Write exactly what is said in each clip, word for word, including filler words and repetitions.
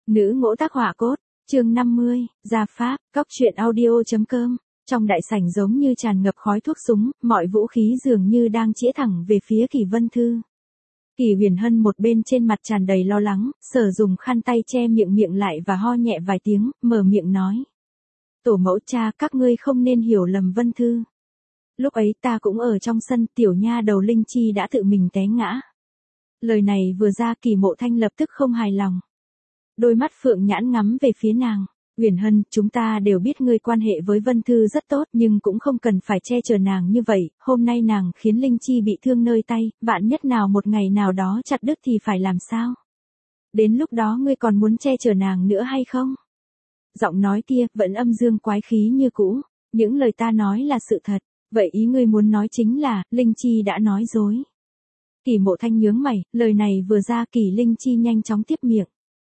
Nữ ngỗ tác họa cốt, chương năm mươi, gia pháp, cóc truyện audio.com. Trong đại sảnh giống như tràn ngập khói thuốc súng, mọi vũ khí dường như đang chĩa thẳng về phía Kỷ Vân Thư. Kỷ Huyền Hân một bên trên mặt tràn đầy lo lắng, Sở dùng khăn tay che miệng miệng lại và ho nhẹ vài tiếng, mở miệng nói. Tổ mẫu cha, các ngươi không nên hiểu lầm Vân Thư. Lúc ấy ta cũng ở trong sân, tiểu nha đầu Linh Chi đã tự mình té ngã. Lời này vừa ra, Kỷ Mộ Thanh lập tức không hài lòng. Đôi mắt phượng nhãn ngắm về phía nàng. Huyền Hân, chúng ta đều biết ngươi quan hệ với Vân Thư rất tốt, nhưng cũng không cần phải che chở nàng như vậy. Hôm nay nàng khiến Linh Chi bị thương nơi tay, vạn nhất nào một ngày nào đó chặt đứt thì phải làm sao? Đến lúc đó ngươi còn muốn che chở nàng nữa hay không? Giọng nói kia vẫn âm dương quái khí như cũ. Những lời ta nói là sự thật. Vậy ý ngươi muốn nói chính là Linh Chi đã nói dối. Kỷ Mộ Thanh nhướng mày, lời này vừa ra, Kỷ Linh Chi nhanh chóng tiếp miệng.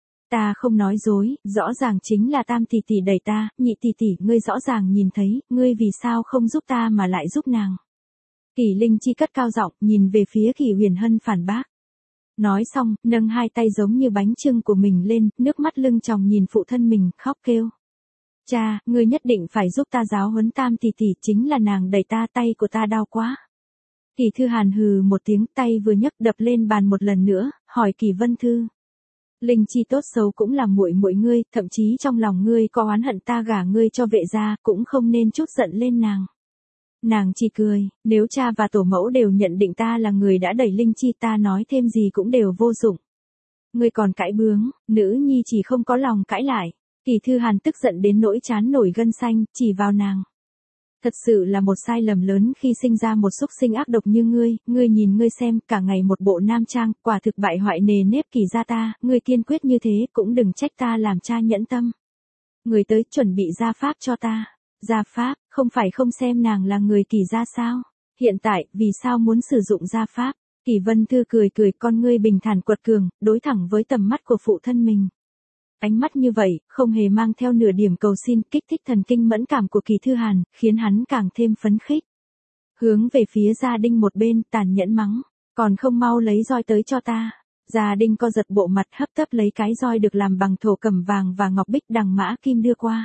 Ta không nói dối, rõ ràng chính là Tam tỷ tỷ đẩy ta, Nhị tỷ tỷ, ngươi rõ ràng nhìn thấy, ngươi vì sao không giúp ta mà lại giúp nàng. Kỷ Linh Chi cất cao giọng, nhìn về phía Kỷ Huyền Hân phản bác. Nói xong, nâng hai tay giống như bánh chưng của mình lên, nước mắt lưng tròng nhìn phụ thân mình, khóc kêu. Cha, ngươi nhất định phải giúp ta giáo huấn Tam tỷ tỷ, chính là nàng đẩy ta, tay của ta đau quá. Kỷ Thư Hàn hừ một tiếng, tay vừa nhấc đập lên bàn một lần nữa, hỏi Kỷ Vân Thư. Linh Chi tốt xấu cũng là muội muội ngươi, thậm chí trong lòng ngươi có oán hận ta gả ngươi cho vệ gia, cũng không nên chút giận lên nàng. Nàng chỉ cười, nếu cha và tổ mẫu đều nhận định ta là người đã đẩy Linh Chi, ta nói thêm gì cũng đều vô dụng. Ngươi còn cãi bướng, nữ nhi chỉ không có lòng cãi lại. Kỷ Thư Hàn tức giận đến nỗi trán nổi gân xanh, chỉ vào nàng. Thật sự là một sai lầm lớn khi sinh ra một xúc sinh ác độc như ngươi, ngươi nhìn ngươi xem, cả ngày một bộ nam trang, quả thực bại hoại nề nếp Kỷ gia ta, ngươi kiên quyết như thế, cũng đừng trách ta làm cha nhẫn tâm. Người tới chuẩn bị gia pháp cho ta. Gia pháp, không phải không xem nàng là người Kỷ gia sao? Hiện tại, vì sao muốn sử dụng gia pháp? Kỷ Vân Thư cười cười, con ngươi bình thản quật cường, đối thẳng với tầm mắt của phụ thân mình. Ánh mắt như vậy, không hề mang theo nửa điểm cầu xin, kích thích thần kinh mẫn cảm của Kỷ Thư Hàn, khiến hắn càng thêm phấn khích. Hướng về phía Gia Đinh một bên, tàn nhẫn mắng, còn không mau lấy roi tới cho ta. Gia Đinh co giật bộ mặt, hấp tấp lấy cái roi được làm bằng thổ cẩm vàng và ngọc bích đằng mã kim đưa qua.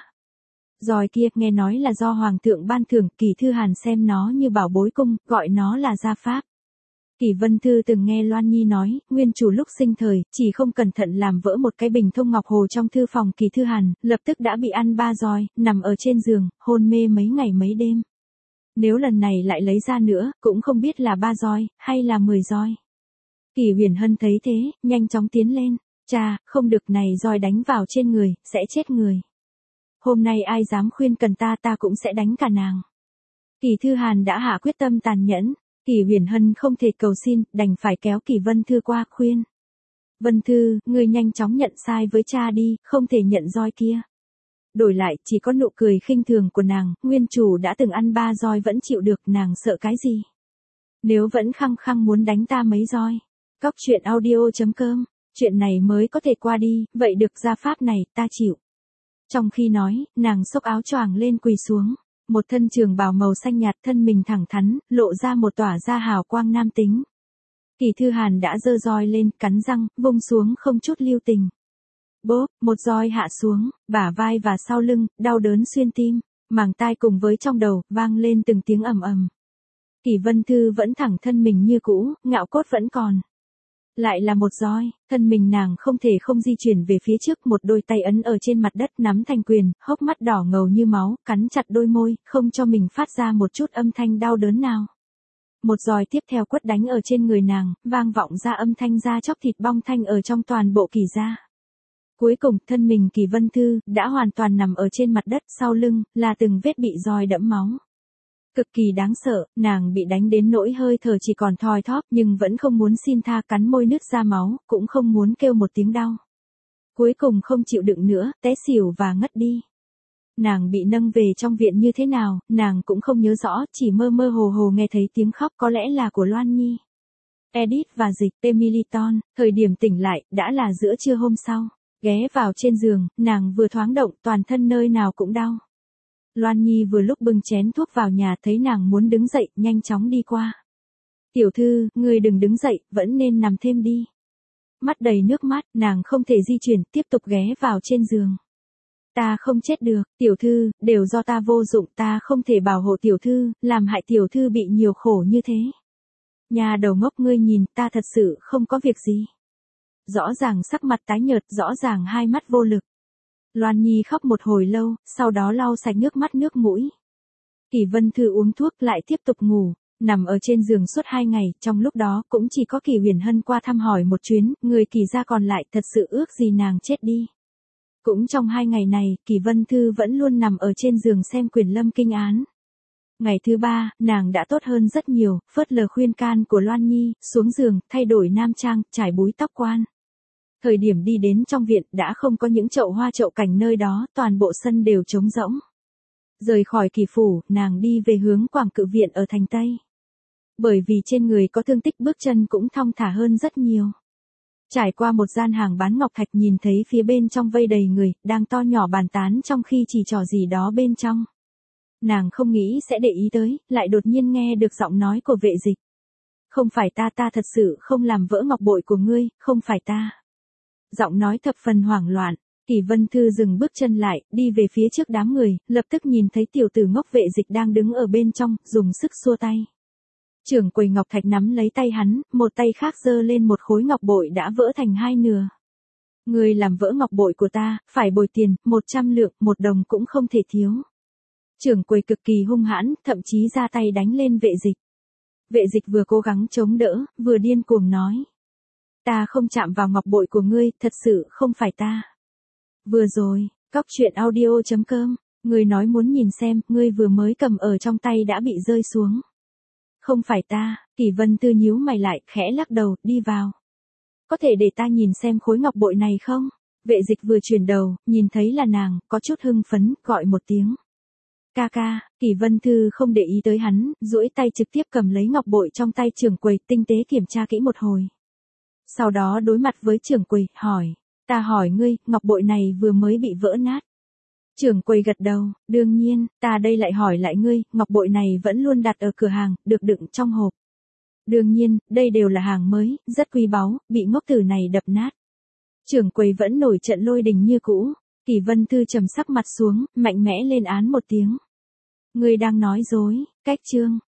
Roi kia, nghe nói là do Hoàng thượng ban thưởng, Kỷ Thư Hàn xem nó như bảo bối cung, gọi nó là gia pháp. Kỷ Vân Thư từng nghe Loan Nhi nói, nguyên chủ lúc sinh thời, chỉ không cẩn thận làm vỡ một cái bình thông ngọc hồ trong thư phòng Kỷ Thư Hàn, lập tức đã bị ăn ba roi, nằm ở trên giường, hôn mê mấy ngày mấy đêm. Nếu lần này lại lấy ra nữa, cũng không biết là ba roi, hay là mười roi. Kỷ Huyền Hân thấy thế, nhanh chóng tiến lên, cha, không được, này roi đánh vào trên người, sẽ chết người. Hôm nay ai dám khuyên cần ta, ta cũng sẽ đánh cả nàng. Kỷ Thư Hàn đã hạ quyết tâm tàn nhẫn. Kỷ Huyền Hân không thể cầu xin, đành phải kéo Kỷ Vân Thư qua khuyên. Vân Thư, ngươi nhanh chóng nhận sai với cha đi, không thể nhận roi kia. Đổi lại, chỉ có nụ cười khinh thường của nàng, nguyên chủ đã từng ăn ba roi vẫn chịu được, nàng sợ cái gì? Nếu vẫn khăng khăng muốn đánh ta mấy roi. Cóc truyện audio.com, chuyện này mới có thể qua đi, vậy được, gia pháp này, ta chịu. Trong khi nói, nàng xốc áo choàng lên quỳ xuống. Một thân trường bào màu xanh nhạt, thân mình thẳng thắn, lộ ra một tỏa ra hào quang nam tính. Kỷ Thư Hàn đã giơ roi lên, cắn răng, vung xuống không chút lưu tình. Bốp, một roi hạ xuống, bả vai và sau lưng, đau đớn xuyên tim, màng tai cùng với trong đầu, vang lên từng tiếng ầm ầm. Kỷ Vân Thư vẫn thẳng thân mình như cũ, ngạo cốt vẫn còn. Lại là một roi, thân mình nàng không thể không di chuyển về phía trước, một đôi tay ấn ở trên mặt đất nắm thành quyền, hốc mắt đỏ ngầu như máu, cắn chặt đôi môi, không cho mình phát ra một chút âm thanh đau đớn nào. Một roi tiếp theo quất đánh ở trên người nàng, vang vọng ra âm thanh da chóc thịt bong thanh ở trong toàn bộ Kỷ gia. Cuối cùng, thân mình Kỷ Vân Thư đã hoàn toàn nằm ở trên mặt đất, sau lưng là từng vết bị roi đẫm máu. Cực kỳ đáng sợ, nàng bị đánh đến nỗi hơi thở chỉ còn thoi thóp, nhưng vẫn không muốn xin tha, cắn môi nứt ra máu, cũng không muốn kêu một tiếng đau. Cuối cùng không chịu đựng nữa, té xỉu và ngất đi. Nàng bị nâng về trong viện như thế nào, nàng cũng không nhớ rõ, chỉ mơ mơ hồ hồ nghe thấy tiếng khóc, có lẽ là của Loan Nhi. Edit và dịch, Emiliton, thời điểm tỉnh lại, đã là giữa trưa hôm sau. Ghé vào trên giường, nàng vừa thoáng động, toàn thân nơi nào cũng đau. Loan Nhi vừa lúc bưng chén thuốc vào nhà, thấy nàng muốn đứng dậy, nhanh chóng đi qua. Tiểu thư, ngươi đừng đứng dậy, vẫn nên nằm thêm đi. Mắt đầy nước mắt, nàng không thể di chuyển, tiếp tục ghé vào trên giường. Ta không chết được, tiểu thư, đều do ta vô dụng, ta không thể bảo hộ tiểu thư, làm hại tiểu thư bị nhiều khổ như thế. Nhà đầu ngốc, ngươi nhìn, ta thật sự không có việc gì. Rõ ràng sắc mặt tái nhợt, rõ ràng hai mắt vô lực. Loan Nhi khóc một hồi lâu, sau đó lau sạch nước mắt nước mũi. Kỷ Vân Thư uống thuốc lại tiếp tục ngủ, nằm ở trên giường suốt hai ngày, trong lúc đó cũng chỉ có Kỷ Huyền Hân qua thăm hỏi một chuyến, người Kỷ gia còn lại thật sự ước gì nàng chết đi. Cũng trong hai ngày này, Kỷ Vân Thư vẫn luôn nằm ở trên giường xem Quyền Lâm kinh án. Ngày thứ ba, nàng đã tốt hơn rất nhiều, phớt lờ khuyên can của Loan Nhi, xuống giường, thay đổi nam trang, trải búi tóc quan. Thời điểm đi đến trong viện, đã không có những chậu hoa chậu cảnh nơi đó, toàn bộ sân đều trống rỗng. Rời khỏi Kỷ phủ, nàng đi về hướng Quảng Cự viện ở thành Tây. Bởi vì trên người có thương tích, bước chân cũng thong thả hơn rất nhiều. Trải qua một gian hàng bán ngọc thạch, nhìn thấy phía bên trong vây đầy người, đang to nhỏ bàn tán trong khi chỉ trò gì đó bên trong. Nàng không nghĩ sẽ để ý tới, lại đột nhiên nghe được giọng nói của Vệ Dịch. Không phải ta, ta thật sự không làm vỡ ngọc bội của ngươi, không phải ta. Giọng nói thập phần hoảng loạn. Kỷ Vân Thư dừng bước chân lại, đi về phía trước đám người, lập tức nhìn thấy tiểu tử ngốc Vệ Dịch đang đứng ở bên trong, dùng sức xua tay. Trưởng quầy ngọc thạch nắm lấy tay hắn, một tay khác giơ lên một khối ngọc bội đã vỡ thành hai nửa. Ngươi làm vỡ ngọc bội của ta, phải bồi tiền, một trăm lượng, một đồng cũng không thể thiếu. Trưởng quầy cực kỳ hung hãn, thậm chí ra tay đánh lên Vệ Dịch. Vệ Dịch vừa cố gắng chống đỡ, vừa điên cuồng nói. Ta không chạm vào ngọc bội của ngươi, thật sự không phải ta. Vừa rồi, cóc truyện audio chấm com, ngươi nói muốn nhìn xem, ngươi vừa mới cầm ở trong tay đã bị rơi xuống. Không phải ta, Kỷ Vân Thư nhíu mày lại, khẽ lắc đầu, đi vào. Có thể để ta nhìn xem khối ngọc bội này không? Vệ Dịch vừa chuyển đầu, nhìn thấy là nàng, có chút hưng phấn, gọi một tiếng. Ca ca, Kỷ Vân Thư không để ý tới hắn, duỗi tay trực tiếp cầm lấy ngọc bội trong tay trưởng quầy, tinh tế kiểm tra kỹ một hồi. Sau đó đối mặt với trưởng quầy, hỏi. Ta hỏi ngươi, ngọc bội này vừa mới bị vỡ nát. Trưởng quầy gật đầu, đương nhiên, ta đây lại hỏi lại ngươi, ngọc bội này vẫn luôn đặt ở cửa hàng, được đựng trong hộp. Đương nhiên, đây đều là hàng mới, rất quý báu, bị ngốc tử này đập nát. Trưởng quầy vẫn nổi trận lôi đình như cũ. Kỷ Vân Thư trầm sắc mặt xuống, mạnh mẽ lên án một tiếng. Ngươi đang nói dối, cách chương.